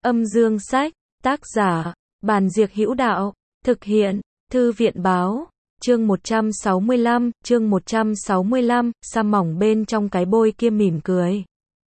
Âm dương sách, tác giả, Bàn Diệc Hữu Đạo, thực hiện, Thư viện báo, chương 165, sa mỏng bên trong cái bôi kia mỉm cười.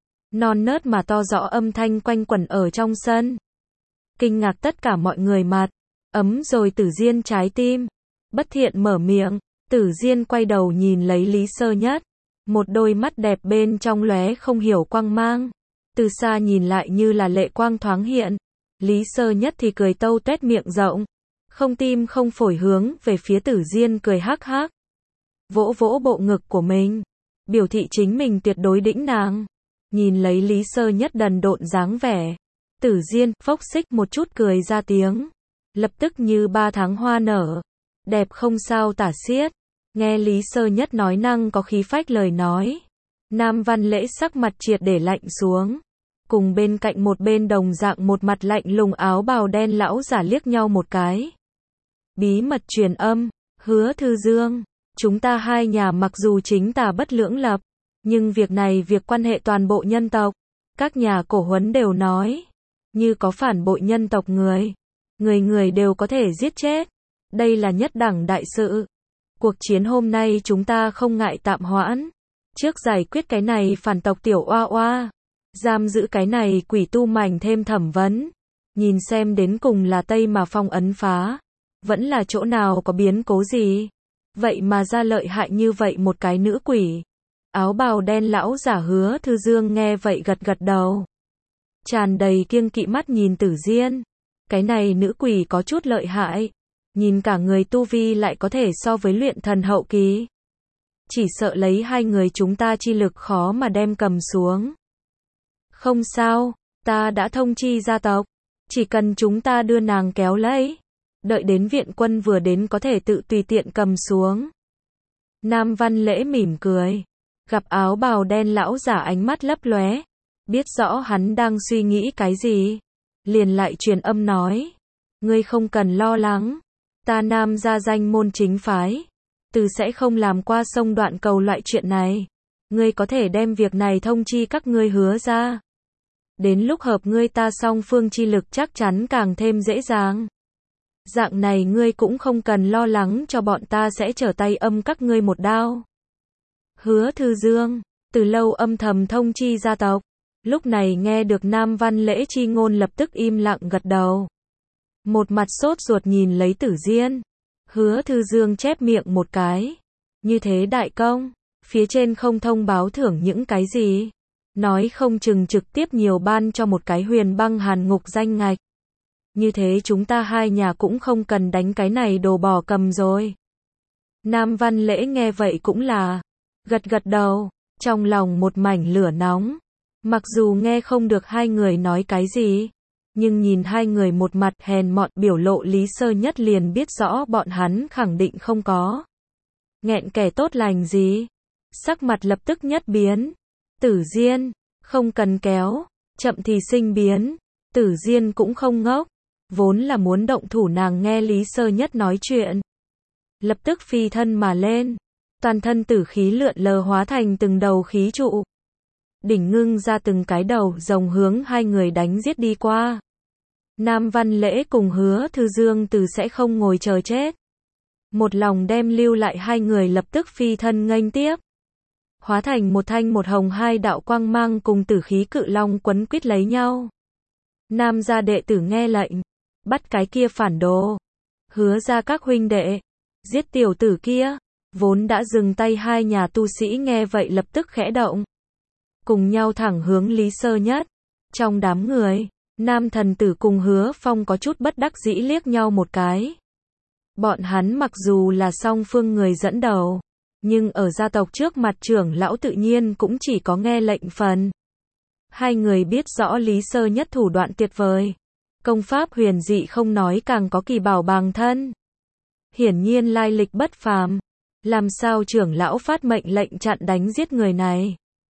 Non nớt mà to rõ âm thanh quanh quẩn ở trong sân. Kinh ngạc tất cả mọi người mặt, ấm rồi Tử Diên trái tim. Bất thiện mở miệng, Tử Diên quay đầu nhìn lấy Lý Sơ Nhất. Một đôi mắt đẹp bên trong lóe không hiểu quang mang. Từ xa nhìn lại như là lệ quang thoáng hiện. Lý Sơ Nhất thì cười tâu tuét miệng rộng. Không tim không phổi hướng về phía Tử Diên cười hắc hắc. Vỗ vỗ bộ ngực của mình. Biểu thị chính mình tuyệt đối đĩnh nàng. Nhìn lấy Lý Sơ Nhất đần độn dáng vẻ. Tử Diên phốc xích một chút cười ra tiếng. Lập tức như 3 tháng hoa nở. Đẹp không sao tả xiết. Nghe Lý Sơ Nhất nói năng có khí phách lời nói. Nam Văn Lễ sắc mặt triệt để lạnh xuống. Cùng bên cạnh một bên đồng dạng một mặt lạnh lùng áo bào đen lão giả liếc nhau một cái. Bí mật truyền âm, Hứa Thư Dương, chúng ta hai nhà mặc dù chính tà bất lưỡng lập, nhưng việc này việc quan hệ toàn bộ nhân tộc. Các nhà cổ huấn đều nói, như có phản bội nhân tộc người người đều có thể giết chết. Đây là nhất đẳng đại sự. Cuộc chiến hôm nay chúng ta không ngại tạm hoãn. Trước giải quyết cái này phản tộc tiểu oa oa. Giam giữ cái này quỷ tu mảnh thêm thẩm vấn. Nhìn xem đến cùng là Tây mà phong ấn phá. Vẫn là chỗ nào có biến cố gì. Vậy mà ra lợi hại như vậy một cái nữ quỷ. Áo bào đen lão giả Hứa Thư Dương nghe vậy gật gật đầu. Tràn đầy kiêng kỵ mắt nhìn Tử Diên. Cái này nữ quỷ có chút lợi hại. Nhìn cả người tu vi lại có thể so với luyện thần hậu kỳ. Chỉ sợ lấy hai người chúng ta chi lực khó mà đem cầm xuống. Không sao, ta đã thông chi gia tộc. Chỉ cần chúng ta đưa nàng kéo lấy. Đợi đến viện quân vừa đến có thể tự tùy tiện cầm xuống. Nam Văn Lễ mỉm cười. Gặp áo bào đen lão giả ánh mắt lấp lóe. Biết rõ hắn đang suy nghĩ cái gì. Liền lại truyền âm nói. Ngươi không cần lo lắng. Ta Nam gia danh môn chính phái. Từ sẽ không làm qua sông đoạn cầu loại chuyện này. Ngươi có thể đem việc này thông chi các ngươi Hứa ra. Đến lúc hợp ngươi ta song phương chi lực chắc chắn càng thêm dễ dàng. Dạng này ngươi cũng không cần lo lắng cho bọn ta sẽ trở tay âm các ngươi một đao. Hứa Thư Dương, từ lâu âm thầm thông chi gia tộc. Lúc này nghe được Nam Văn Lễ chi ngôn lập tức im lặng gật đầu. Một mặt sốt ruột nhìn lấy Tử Diên. Hứa Thư Dương chép miệng một cái. Như thế đại công, phía trên không thông báo thưởng những cái gì. Nói không chừng trực tiếp nhiều ban cho một cái Huyền Băng Hàn Ngục danh ngạch. Như thế chúng ta hai nhà cũng không cần đánh cái này đồ bỏ cầm rồi. Nam Văn Lễ nghe vậy cũng là gật gật đầu, trong lòng một mảnh lửa nóng. Mặc dù nghe không được hai người nói cái gì, nhưng nhìn hai người một mặt hèn mọn biểu lộ Lý Sơ Nhất liền biết rõ bọn hắn khẳng định không có nghẹn kẻ tốt lành gì. Sắc mặt lập tức nhất biến. Tử Diên, không cần kéo, chậm thì sinh biến. Tử Diên cũng không ngốc, vốn là muốn động thủ nàng nghe Lý Sơ Nhất nói chuyện. Lập tức phi thân mà lên, toàn thân tử khí lượn lờ hóa thành từng đầu khí trụ. Đỉnh ngưng ra từng cái đầu rồng hướng hai người đánh giết đi qua. Nam Văn Lễ cùng Hứa Thư Dương từ sẽ không ngồi chờ chết. Một lòng đem lưu lại hai người lập tức phi thân nghênh tiếp. Hóa thành một thanh một hồng hai đạo quang mang cùng tử khí cự long quấn quýt lấy nhau. Nam gia đệ tử nghe lệnh. Bắt cái kia phản đồ. Hứa ra các huynh đệ. Giết tiểu tử kia. Vốn đã dừng tay hai nhà tu sĩ nghe vậy lập tức khẽ động. Cùng nhau thẳng hướng Lý Sơ Nhất. Trong đám người, Nam Thần Tử cùng Hứa Phong có chút bất đắc dĩ liếc nhau một cái. Bọn hắn mặc dù là song phương người dẫn đầu, nhưng ở gia tộc trước mặt trưởng lão tự nhiên cũng chỉ có nghe lệnh phần. Hai người biết rõ Lý Sơ Nhất thủ đoạn tuyệt vời. Công pháp huyền dị không nói càng có kỳ bảo bằng thân. Hiển nhiên lai lịch bất phàm. Làm sao trưởng lão phát mệnh lệnh chặn đánh giết người này.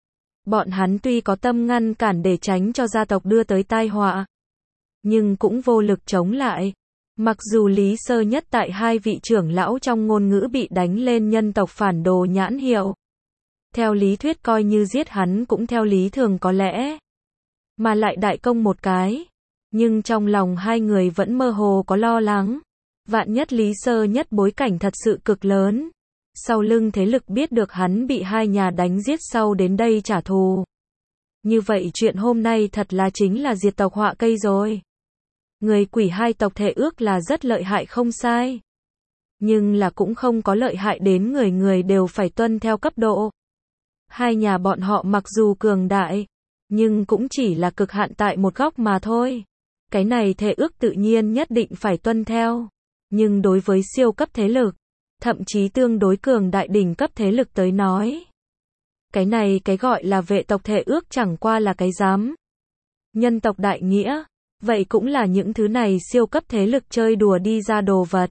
Bọn hắn tuy có tâm ngăn cản để tránh cho gia tộc đưa tới tai họa, nhưng cũng vô lực chống lại. Mặc dù Lý Sơ Nhất tại hai vị trưởng lão trong ngôn ngữ bị đánh lên nhân tộc phản đồ nhãn hiệu. Theo lý thuyết coi như giết hắn cũng theo lý thường có lẽ. Mà lại đại công một cái. Nhưng trong lòng hai người vẫn mơ hồ có lo lắng. Vạn nhất Lý Sơ Nhất bối cảnh thật sự cực lớn. Sau lưng thế lực biết được hắn bị hai nhà đánh giết sau đến đây trả thù. Như vậy chuyện hôm nay thật là chính là diệt tộc họa cây rồi. Người quỷ hai tộc thề ước là rất lợi hại không sai. Nhưng là cũng không có lợi hại đến người người đều phải tuân theo cấp độ. Hai nhà bọn họ mặc dù cường đại, nhưng cũng chỉ là cực hạn tại một góc mà thôi. Cái này thề ước tự nhiên nhất định phải tuân theo. Nhưng đối với siêu cấp thế lực, thậm chí tương đối cường đại đỉnh cấp thế lực tới nói, cái này cái gọi là vệ tộc thề ước chẳng qua là cái dám. Nhân tộc đại nghĩa, vậy cũng là những thứ này siêu cấp thế lực chơi đùa đi ra đồ vật.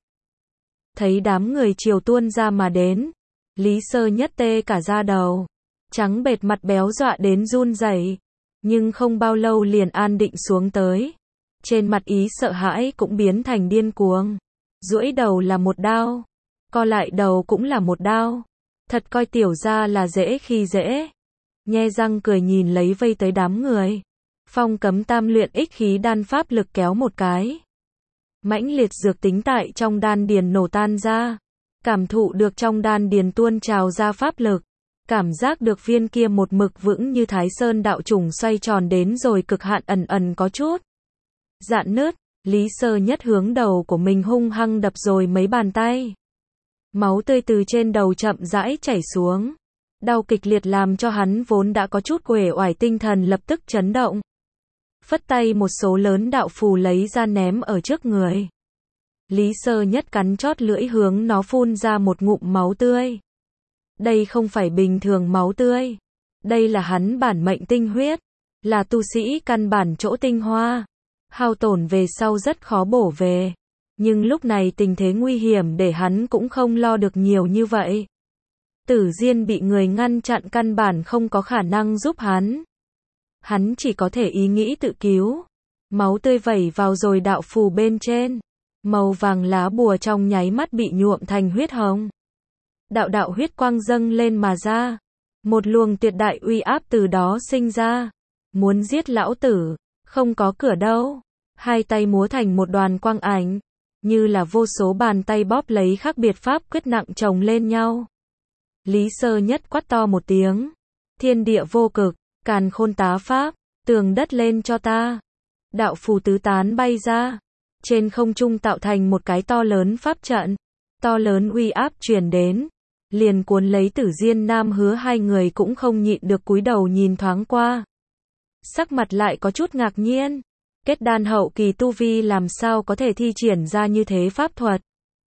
Thấy đám người triều tuôn ra mà đến, Lý Sơ Nhất tê cả da đầu, trắng bệch mặt béo dọa đến run rẩy, nhưng không bao lâu liền an định xuống tới. Trên mặt ý sợ hãi cũng biến thành điên cuồng. Duỗi đầu là một đao, co lại đầu cũng là một đao. Thật coi tiểu gia là dễ khi dễ. Nhe răng cười nhìn lấy vây tới đám người. Phong cấm tam luyện ích khí đan pháp lực kéo một cái. Mãnh liệt dược tính tại trong đan điền nổ tan ra. Cảm thụ được trong đan điền tuôn trào ra pháp lực. Cảm giác được viên kia một mực vững như Thái Sơn đạo trùng xoay tròn đến rồi cực hạn ẩn ẩn có chút dạn nứt. Lý Sơ Nhất hướng đầu của mình hung hăng đập rồi mấy bàn tay. Máu tươi từ trên đầu chậm rãi chảy xuống. Đau kịch liệt làm cho hắn vốn đã có chút uể oải tinh thần lập tức chấn động. Phất tay một số lớn đạo phù lấy ra ném ở trước người. Lý Sơ Nhất cắn chót lưỡi hướng nó phun ra một ngụm máu tươi. Đây không phải bình thường máu tươi. Đây là hắn bản mệnh tinh huyết. Là tu sĩ căn bản chỗ tinh hoa. Hao tổn về sau rất khó bổ về. Nhưng lúc này tình thế nguy hiểm để hắn cũng không lo được nhiều như vậy. Tử Diên bị người ngăn chặn căn bản không có khả năng giúp hắn. Hắn chỉ có thể ý nghĩ tự cứu. Máu tươi vẩy vào rồi đạo phù bên trên. Màu vàng lá bùa trong nháy mắt bị nhuộm thành huyết hồng. Đạo đạo huyết quang dâng lên mà ra. Một luồng tuyệt đại uy áp từ đó sinh ra. Muốn giết lão tử, không có cửa đâu. Hai tay múa thành một đoàn quang ảnh. Như là vô số bàn tay bóp lấy khác biệt pháp quyết nặng chồng lên nhau. Lý Sơ Nhất quát to một tiếng. Thiên địa vô cực, càn khôn tá pháp, tường đất lên cho ta. Đạo phù tứ tán bay ra. Trên không trung tạo thành một cái to lớn pháp trận. To lớn uy áp truyền đến. Liền cuốn lấy Tử Diên Nam Hứa hai người cũng không nhịn được cúi đầu nhìn thoáng qua. Sắc mặt lại có chút ngạc nhiên. Kết đan hậu kỳ tu vi làm sao có thể thi triển ra như thế pháp thuật.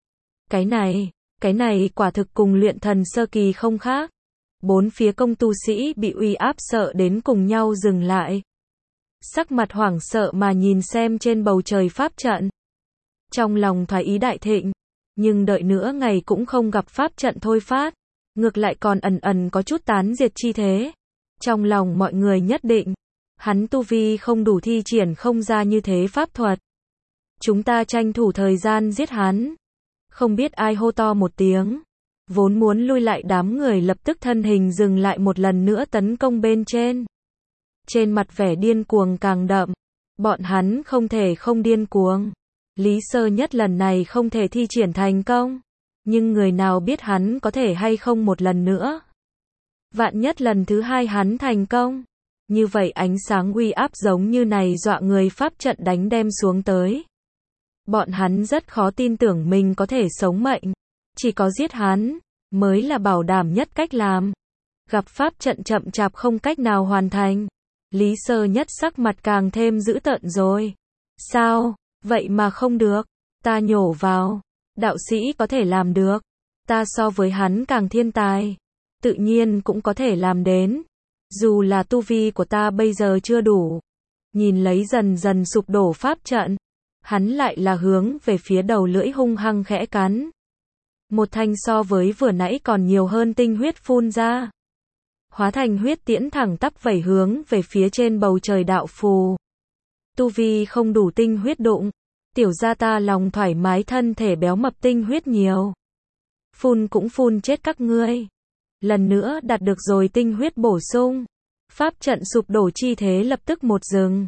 Cái này quả thực cùng luyện thần sơ kỳ không khác. Bốn phía công tu sĩ bị uy áp sợ đến cùng nhau dừng lại. Sắc mặt hoảng sợ mà nhìn xem trên bầu trời pháp trận. Trong lòng thoái ý đại thịnh. Nhưng đợi nữa ngày cũng không gặp pháp trận thôi phát. Ngược lại còn ẩn ẩn có chút tán diệt chi thế. Trong lòng mọi người nhất định. Hắn tu vi không đủ thi triển không ra như thế pháp thuật. Chúng ta tranh thủ thời gian giết hắn. Không biết ai hô to một tiếng. Vốn muốn lui lại đám người lập tức thân hình dừng lại một lần nữa tấn công bên trên. Trên mặt vẻ điên cuồng càng đậm. Bọn hắn không thể không điên cuồng. Lý Sơ Nhất lần này không thể thi triển thành công. Nhưng người nào biết hắn có thể hay không một lần nữa. Vạn nhất lần thứ hai hắn thành công. Như vậy ánh sáng uy áp giống như này dọa người pháp trận đánh đem xuống tới. Bọn hắn rất khó tin tưởng mình có thể sống mệnh. Chỉ có giết hắn, mới là bảo đảm nhất cách làm. Gặp pháp trận chậm chạp không cách nào hoàn thành. Lý Sơ Nhất sắc mặt càng thêm dữ tợn rồi. Sao, vậy mà không được. Ta nhổ vào. Đạo sĩ có thể làm được. Ta so với hắn càng thiên tài. Tự nhiên cũng có thể làm đến. Dù là tu vi của ta bây giờ chưa đủ. Nhìn lấy dần dần sụp đổ pháp trận. Hắn lại là hướng về phía đầu lưỡi hung hăng khẽ cắn. Một thanh so với vừa nãy còn nhiều hơn tinh huyết phun ra. Hóa thành huyết tiễn thẳng tắp vẩy hướng về phía trên bầu trời đạo phù. Tu vi không đủ tinh huyết đụng. Tiểu gia ta lòng thoải mái thân thể béo mập tinh huyết nhiều. Phun cũng phun chết các ngươi. Lần nữa đạt được rồi tinh huyết bổ sung. Pháp trận sụp đổ chi thế lập tức một dừng.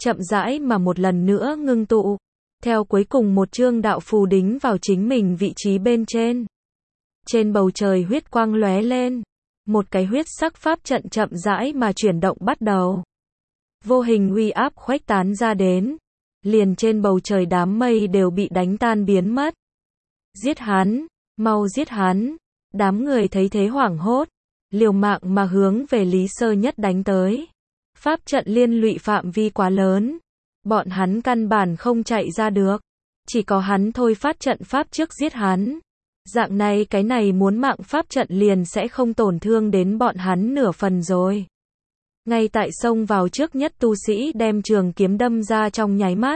chậm rãi mà một lần nữa ngưng tụ. Theo cuối cùng một chương đạo phù đính vào chính mình vị trí bên trên. Trên bầu trời huyết quang lóe lên. Một cái huyết sắc pháp trận chậm rãi mà chuyển động bắt đầu. Vô hình uy áp khuếch tán ra đến. Liền trên bầu trời đám mây đều bị đánh tan biến mất. Giết hắn, mau giết hắn. Đám người thấy thế hoảng hốt. Liều mạng mà hướng về Lý Sơ Nhất đánh tới. Pháp trận liên lụy phạm vi quá lớn. Bọn hắn căn bản không chạy ra được. Chỉ có hắn thôi phát trận pháp trước giết hắn. Dạng này cái này muốn mạng pháp trận liền sẽ không tổn thương đến bọn hắn nửa phần rồi. Ngay tại xông vào trước nhất tu sĩ đem trường kiếm đâm ra trong nháy mắt.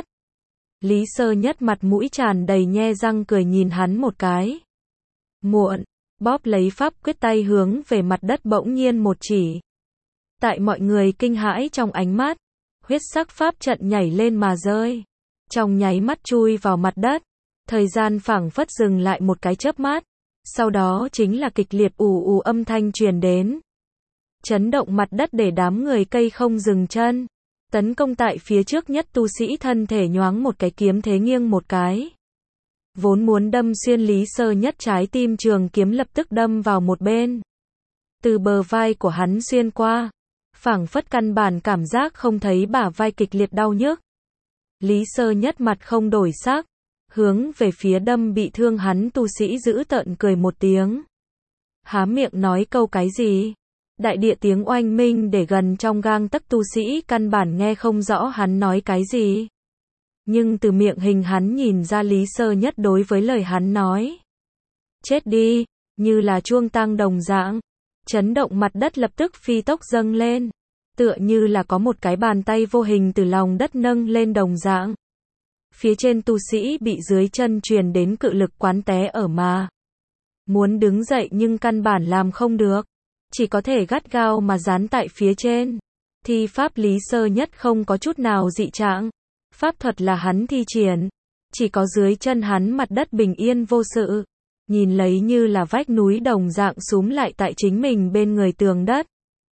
Lý Sơ Nhất mặt mũi tràn đầy nhe răng cười nhìn hắn một cái. Muộn, bóp lấy pháp quyết tay hướng về mặt đất bỗng nhiên một chỉ. Tại mọi người kinh hãi trong ánh mắt, huyết sắc pháp trận nhảy lên mà rơi. Trong nháy mắt chui vào mặt đất. Thời gian phảng phất dừng lại một cái chớp mắt. Sau đó chính là kịch liệt ù ù âm thanh truyền đến. Chấn động mặt đất để đám người cây không dừng chân. Tấn công tại phía trước nhất tu sĩ thân thể nhoáng một cái kiếm thế nghiêng một cái. Vốn muốn đâm xuyên Lý Sơ Nhất trái tim trường kiếm lập tức đâm vào một bên. Từ bờ vai của hắn xuyên qua. Phảng phất căn bản cảm giác không thấy bả vai kịch liệt đau nhức. Lý Sơ Nhất mặt không đổi sắc. Hướng về phía đâm bị thương hắn tu sĩ giữ tợn cười một tiếng. Há miệng nói câu cái gì? Đại địa tiếng oanh minh để gần trong gang tấc tu sĩ căn bản nghe không rõ hắn nói cái gì. Nhưng từ miệng hình hắn nhìn ra Lý Sơ Nhất đối với lời hắn nói. Chết đi, như là chuông tang đồng dạng. Chấn động mặt đất lập tức phi tốc dâng lên. Tựa như là có một cái bàn tay vô hình từ lòng đất nâng lên đồng dạng. Phía trên tu sĩ bị dưới chân truyền đến cự lực quán té ở mà. Muốn đứng dậy nhưng căn bản làm không được. Chỉ có thể gắt gao mà dán tại phía trên. Thi pháp Lý Sơ Nhất không có chút nào dị trạng. Pháp thuật là hắn thi triển. Chỉ có dưới chân hắn mặt đất bình yên vô sự. Nhìn lấy như là vách núi đồng dạng súm lại tại chính mình bên người tường đất.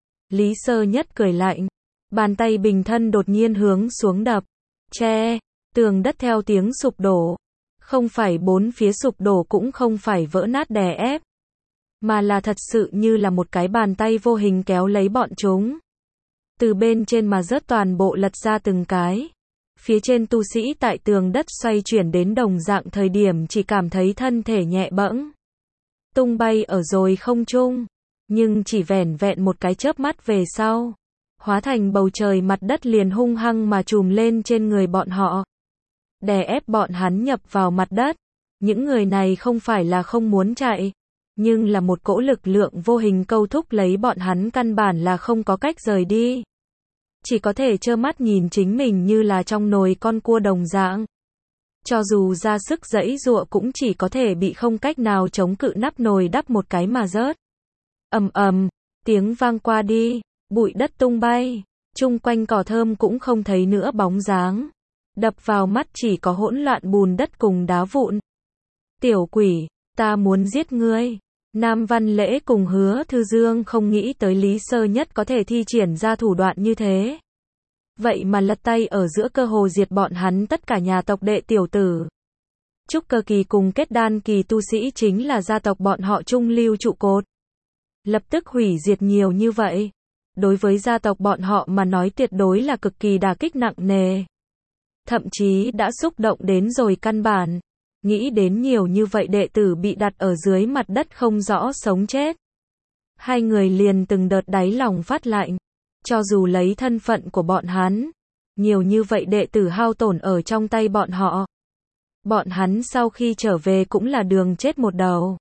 Lý Sơ Nhất cười lạnh. Bàn tay bình thân đột nhiên hướng xuống đập. Che. Tường đất theo tiếng sụp đổ. Không phải bốn phía sụp đổ cũng không phải vỡ nát đè ép. Mà là thật sự như là một cái bàn tay vô hình kéo lấy bọn chúng. Từ bên trên mà rớt toàn bộ lật ra từng cái. Phía trên tu sĩ tại tường đất xoay chuyển đến đồng dạng thời điểm chỉ cảm thấy thân thể nhẹ bẫng. Tung bay ở rồi không trung. Nhưng chỉ vẻn vẹn một cái chớp mắt về sau. Hóa thành bầu trời mặt đất liền hung hăng mà trùm lên trên người bọn họ. Đè ép bọn hắn nhập vào mặt đất. Những người này không phải là không muốn chạy. Nhưng là một cỗ lực lượng vô hình câu thúc lấy bọn hắn căn bản là không có cách rời đi. Chỉ có thể trơ mắt nhìn chính mình như là trong nồi con cua đồng dạng. Cho dù ra sức giãy giụa cũng chỉ có thể bị không cách nào chống cự nắp nồi đắp một cái mà rớt. Ầm ầm, tiếng vang qua đi, bụi đất tung bay, chung quanh cỏ thơm cũng không thấy nữa bóng dáng. Đập vào mắt chỉ có hỗn loạn bùn đất cùng đá vụn. Tiểu quỷ, ta muốn giết ngươi. Nam Văn Lễ cùng Hứa Thư Dương không nghĩ tới Lý Sơ Nhất có thể thi triển ra thủ đoạn như thế. Vậy mà lật tay ở giữa cơ hồ diệt bọn hắn tất cả nhà tộc đệ tiểu tử. Trúc cơ kỳ cùng kết đan kỳ tu sĩ chính là gia tộc bọn họ trung lưu trụ cột. Lập tức hủy diệt nhiều như vậy. Đối với gia tộc bọn họ mà nói tuyệt đối là cực kỳ đả kích nặng nề. Thậm chí đã xúc động đến rồi căn bản. Nghĩ đến nhiều như vậy đệ tử bị đặt ở dưới mặt đất không rõ sống chết. Hai người liền từng đợt đáy lòng phát lạnh. Cho dù lấy thân phận của bọn hắn, nhiều như vậy đệ tử hao tổn ở trong tay bọn họ. Bọn hắn sau khi trở về cũng là đường chết một đầu.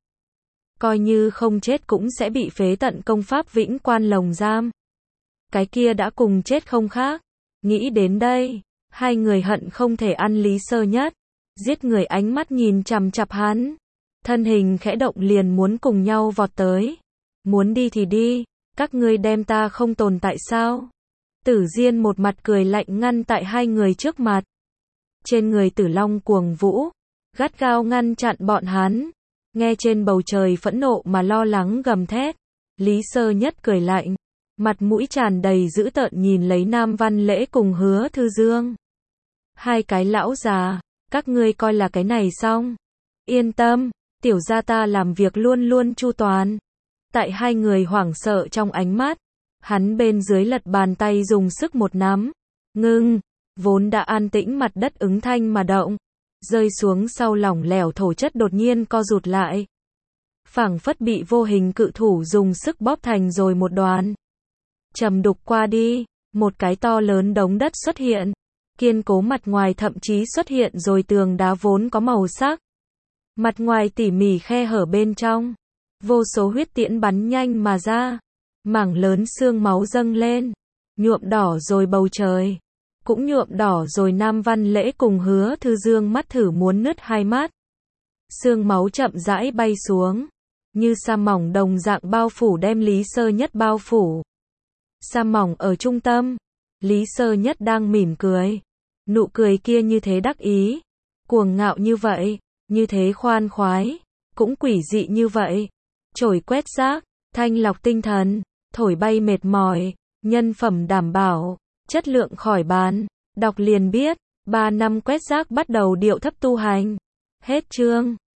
Coi như không chết cũng sẽ bị phế tận công pháp vĩnh quan lồng giam. Cái kia đã cùng chết không khác. Nghĩ đến đây, hai người hận không thể ăn Lý Sơ Nhất. Giết người ánh mắt nhìn chằm chằm hắn. Thân hình khẽ động liền muốn cùng nhau vọt tới. Muốn đi thì đi, các ngươi đem ta không tồn tại sao? Tử Diên một mặt cười lạnh ngăn tại hai người trước mặt. Trên người Tử Long cuồng vũ, gắt gao ngăn chặn bọn hắn. Nghe trên bầu trời phẫn nộ mà lo lắng gầm thét. Lý Sơ Nhất cười lạnh. Mặt mũi tràn đầy dữ tợn nhìn lấy Nam Văn Lễ cùng Hứa Thư Dương. Hai cái lão già, các ngươi coi là cái này xong. Yên tâm, tiểu gia ta làm việc luôn luôn chu toàn. Tại hai người hoảng sợ trong ánh mắt, hắn bên dưới lật bàn tay dùng sức một nắm. Ngưng, vốn đã an tĩnh mặt đất ứng thanh mà động. Rơi xuống sau lỏng lẻo thổ chất đột nhiên co rụt lại. Phảng phất bị vô hình cự thủ dùng sức bóp thành rồi một đoàn. Trầm đục qua đi, một cái to lớn đống đất xuất hiện. Kiên cố mặt ngoài thậm chí xuất hiện rồi tường đá vốn có màu sắc. Mặt ngoài tỉ mỉ khe hở bên trong. Vô số huyết tiễn bắn nhanh mà ra. Mảng lớn xương máu dâng lên. Nhuộm đỏ rồi bầu trời. Cũng nhuộm đỏ rồi Nam Văn Lễ cùng Hứa Thư Dương mắt thử muốn nứt hai mắt. Xương máu chậm rãi bay xuống. Như sa mỏng đồng dạng bao phủ đem Lý Sơ Nhất bao phủ. Sa mỏng ở trung tâm. Lý Sơ Nhất đang mỉm cười. Nụ cười kia như thế đắc ý. Cuồng ngạo như vậy. Như thế khoan khoái. Cũng quỷ dị như vậy. Chổi quét rác. Thanh lọc tinh thần. Thổi bay mệt mỏi. Nhân phẩm đảm bảo. Chất lượng khỏi bàn. Đọc liền biết. 3 năm quét rác bắt đầu điệu thấp tu hành. Hết chương.